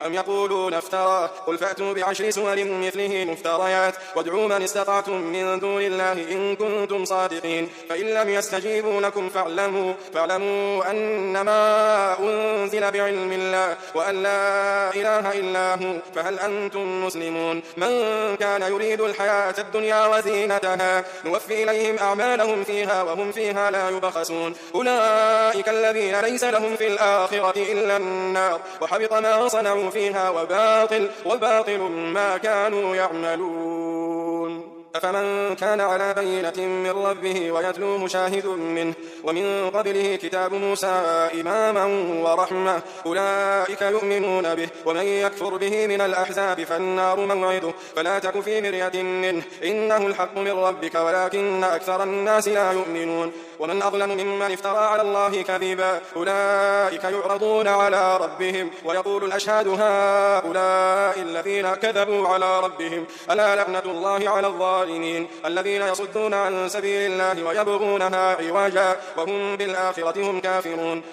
أم يقولون افتراه قل فأتوا بعشر سور مثله مفتريات وادعوا من استطعتم من دون الله إن كنتم صادقين فإن لم يستجيبوا لكم فاعلموا أنما أنزل بعلم الله وأن لا إله إلا هو فهل أنتم مسلمون من كان يريد الحياة الدنيا وزينتها نوفي إليهم أعمالهم فيها وهم فيها لا يبخسون أولئك الذين ليس لهم في الآخرة إلا النار وحبط ما صنعوا فيها وباطل ما كانوا يعملون أفمن كان على بينة من ربه ويتلوه شاهد منه ومن قبله كتاب موسى إماما ورحمة أولئك يؤمنون به ومن يكفر به من الأحزاب فالنار موعده فلا تك في مرية منه إنه الحق من ربك ولكن أكثر الناس لا يؤمنون ومن أظلم ممن افترى على الله كذبا أولئك يعرضون على ربهم ويقول الأشهاد هؤلاء الذين كذبوا على ربهم ألا لعنة الله على الظالمين الذين يصدون عن سبيل الله ويبغونها عوجا وهم بالآخرة هم كافرون